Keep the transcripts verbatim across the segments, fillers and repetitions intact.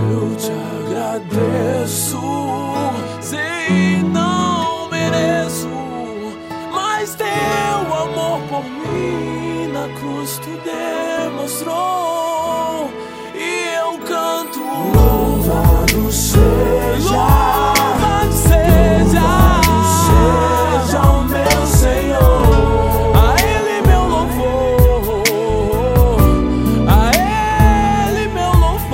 eu te agradeço. Sei, não mereço, mas teu amor por mim na cruz tu demonstrou. E eu canto: louvado seja, louvado seja, louvado seja o meu Senhor. A Ele meu louvor, a Ele meu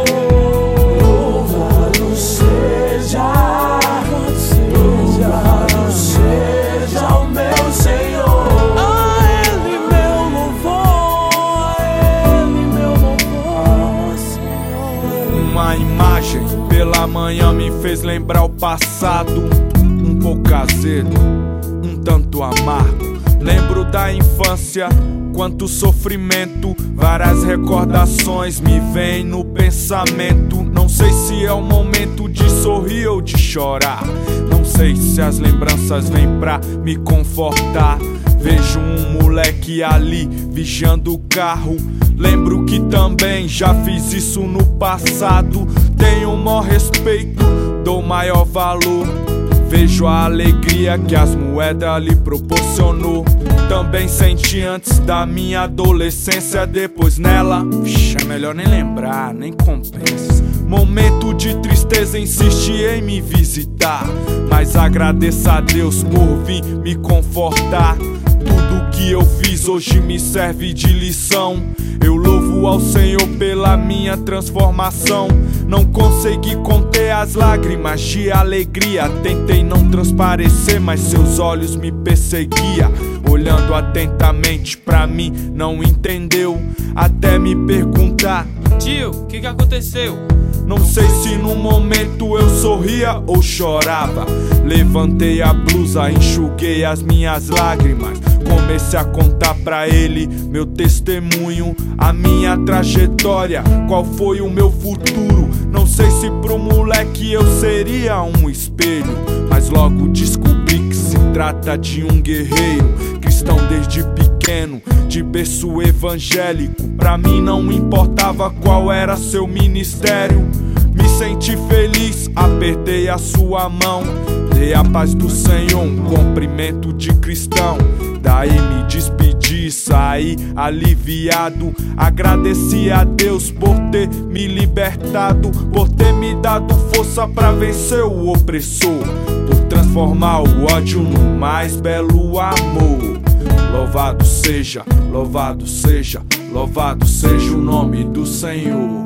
louvor. Louvado seja, louvado seja, louvado seja o meu Senhor. A Ele meu louvor, a Ele meu louvor, Senhor. Uma imagem pela manhã me fez lembrar o passado, um pouco azedo, um tanto amargo. Lembro da infância, quanto sofrimento, várias recordações me vêm no pensamento. Não sei se é o momento de sorrir ou de chorar, não sei se as lembranças vêm pra me confortar. Vejo um moleque ali vigiando o carro, lembro que também já fiz isso no passado. Tenho o maior respeito, dou maior valor, vejo a alegria que as moedas lhe proporcionou. Também senti antes da minha adolescência, depois nela, vixi, é melhor nem lembrar, nem compensa. Momento de tristeza insiste em me visitar, mas agradeço a Deus por vir me confortar. Tudo que eu fiz hoje me serve de lição. Eu louvo ao Senhor pela minha transformação. Não consegui conter as lágrimas de alegria. Tentei não transparecer, mas seus olhos me perseguiam. Olhando atentamente pra mim, não entendeu. Até me perguntar: tio, o que que aconteceu? Não sei se no momento eu sorria ou chorava. Levantei a blusa, enxuguei as minhas lágrimas. Comecei a contar pra ele meu testemunho, a minha trajetória, qual foi o meu futuro. Não sei se pro moleque eu seria um espelho, mas logo descobri que se trata de um guerreiro. Cristão desde pequeno, de berço evangélico. Pra mim não importava qual era seu ministério. Me senti feliz, apertei a sua mão, dei a paz do Senhor, um cumprimento de cristão. Daí me despedi, saí aliviado. Agradeci a Deus por ter me libertado, por ter me dado força pra vencer o opressor, por transformar o ódio no mais belo amor. Louvado seja, louvado seja, louvado seja o nome do Senhor.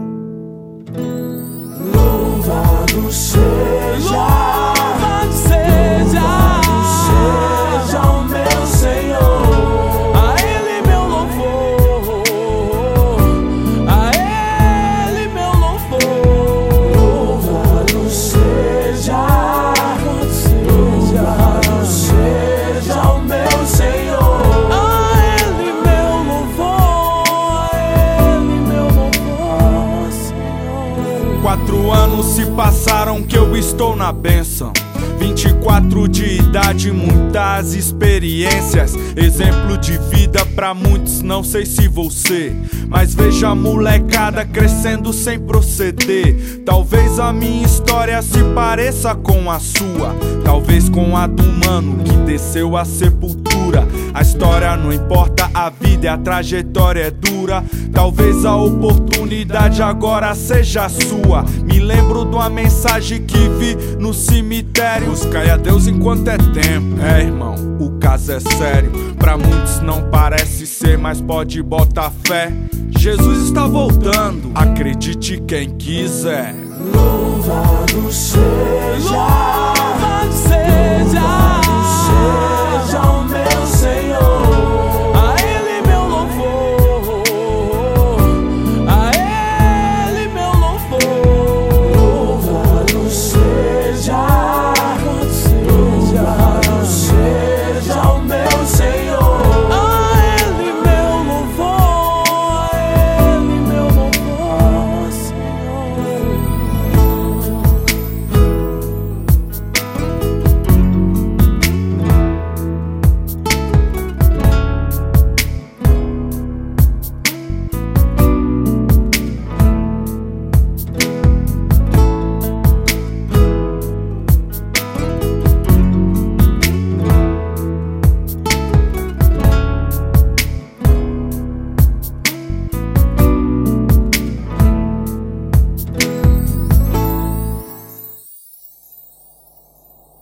Louvado seja, louvado seja, louvado seja o meu Senhor. A Ele meu louvor, a Ele meu louvor. Louvado seja, louvado seja, louvado seja o meu Senhor. A Ele meu louvor, a Ele meu louvor, Senhor. Quatro anos se passaram que eu estou na bênção. Vinte e quatro de idade, muitas experiências, exemplo de vida pra muitos, não sei se vou ser. Mas vejo a molecada crescendo sem proceder. Talvez a minha história se pareça com a sua, talvez com a do mano que desceu a sepultura. A história não importa, a vida e a trajetória é dura. Talvez a oportunidade agora seja sua. Me lembro de uma mensagem que vi no cemitério: buscai a Deus enquanto é tempo. É, irmão, o caso é sério. Pra muitos não parece ser, mas pode botar fé. Jesus está voltando, acredite quem quiser. Louvado seja, louvado seja, louvado seja.